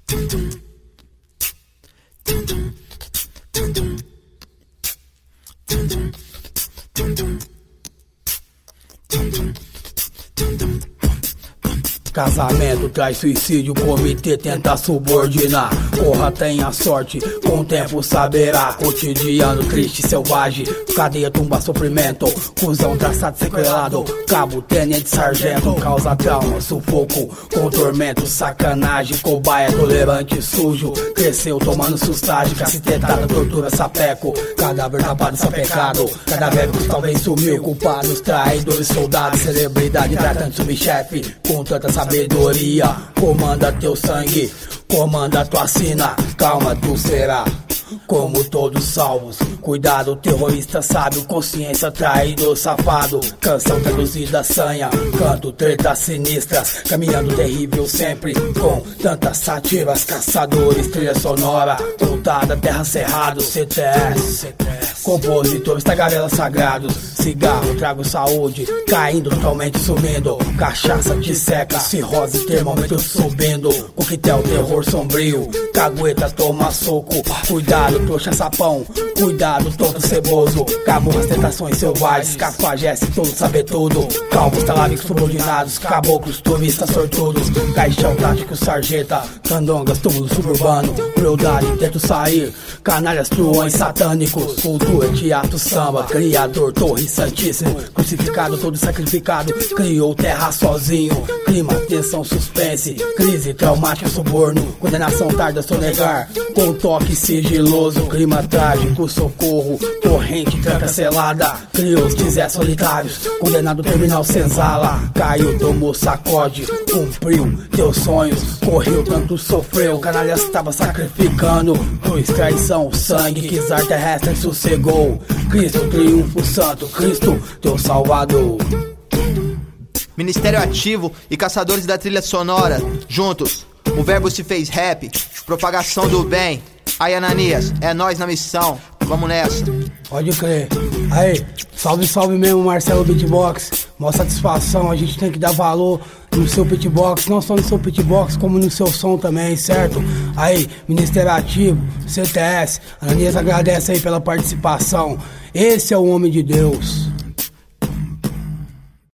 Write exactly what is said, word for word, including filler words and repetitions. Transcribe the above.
Casamento traz suicídio, o comitê tenta subordinar. Porra, tenha sorte, com o tempo saberá. Cotidiano triste, selvagem, cadeia tumba sofrimento. Cusão traçado sequelado, cabo, tenente, sargento. Causa trauma, sufoco, com tormento, sacanagem. Cobaia, tolerante, sujo, cresceu tomando sustagem. Cacetetada, tortura, sapeco, cadáver tapado, sapecado. Cadáver talvez sumiu, culpados, traidores, soldados. Celebridade, tratante, subchefe, com tanta sabedoria, comanda teu sangue, comanda tua sina. Calma, tu será como todos salvos. Cuidado, terrorista sábio, consciência traidor, safado. Canção traduzida, sanha, canto, tretas sinistras. Caminhando terrível sempre, com tantas sátiras. Caçadores, trilha sonora, voltada, terra cerrado. C T S, compositores, tagarelas sagrados. Cigarro, trago saúde, caindo totalmente sumindo. Cachaça te seca, cirrose, termômetro subindo. Coquetel, terror sombrio, cagueta, toma soco. Cuidado, trouxa, sapão, cuidado, todo ceboso. Cabo, as tentações selvagens, cafajeste, todo saber tudo. Calvos, taláricos, subordinados, caboclos, turistas, sortudos. Caixão, tático, sarjeta, candongas, túmulo suburbano. Crueldade, tento sair, canalhas, truões, satânicos. Cultura, teatro, samba, criador, torre santíssimo. Crucificado, todo sacrificado, criou terra sozinho. Clima, tensão, suspense, crise, traumática, suborno. Condenação, tarda, sonegar, com toque sigiloso. Clima trágico, socorro, corrente, tranca selada. Criou os dizé solitários, condenado terminal senzala. Caiu, tomou, sacode, cumpriu teus sonhos. Correu, tanto sofreu, canalhas estava sacrificando. Cruz, traição, sangue, quisar terrestre sossegou. Cristo, triunfo santo, Cristo, teu salvador. Ministério Ativo e Caçadores da Trilha Sonora, juntos, o verbo se fez rap, propagação do bem. Aí, Ananias, é nós na missão, vamos nessa. Pode crer. Aí, salve, salve mesmo, Marcelo Beatbox. Mó satisfação, a gente tem que dar valor no seu beatbox, não só no seu beatbox, como no seu som também, certo? Aí, Ministério Ativo, C T S, Ananias agradece aí pela participação. Esse é o homem de Deus.